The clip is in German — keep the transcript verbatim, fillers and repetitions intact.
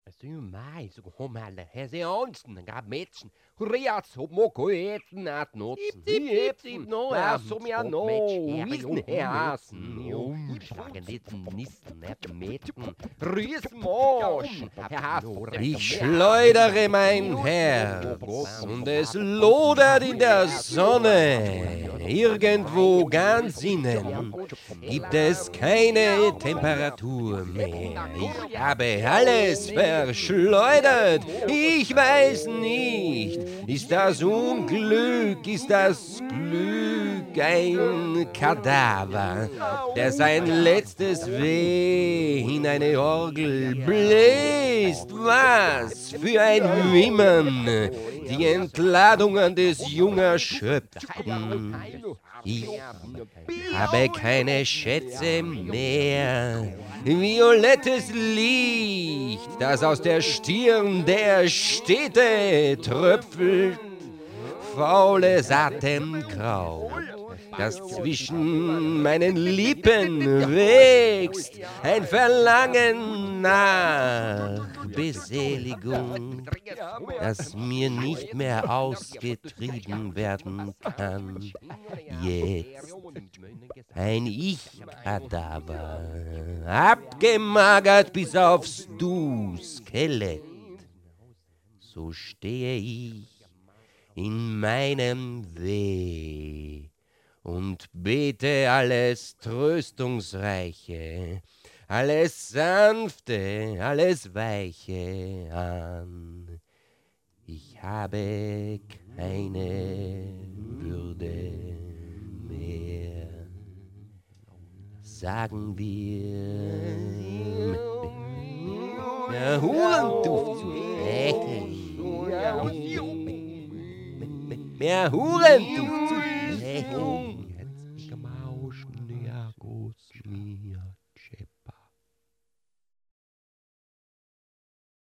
Så mai, så kom alle, her se onsen, gab Mädchen, hurra, so moko eten at nutsen. Hip, hip, no, ja, so mir no, wiesen herhasen, schlagen litten Nissen, et Mädchen, Riesenmosch, Ich schleudere mein Herz und es lodert in der Sonne. Irgendwo ganz innen gibt es keine Temperatur mehr. Ich habe alles verschleudert. Ich weiß nicht, ist das Unglück, ist das Glück ein Kadaver, der sein letztes Weh in eine Orgel bläst? Was für ein Wimmern, die Entladungen des jungen Erschöpften. Ich habe keine Schätze mehr. Violettes Licht, das aus der Stirn der Städte tröpfelt. Faules Atemkraut, das zwischen meinen Lippen wächst. Ein Verlangen nach Beseligung, das mir nicht mehr ausgetrieben werden kann. Jetzt ein Ich-Kadaver, abgemagert bis aufs Du-Skelett. So stehe ich in meinem Weh und bete alles Tröstungsreiche, alles Sanfte, alles Weiche an. Ich habe keine Würde mehr, sagen wir, der Hurenduft zu sprechen. Mehr Hurenduft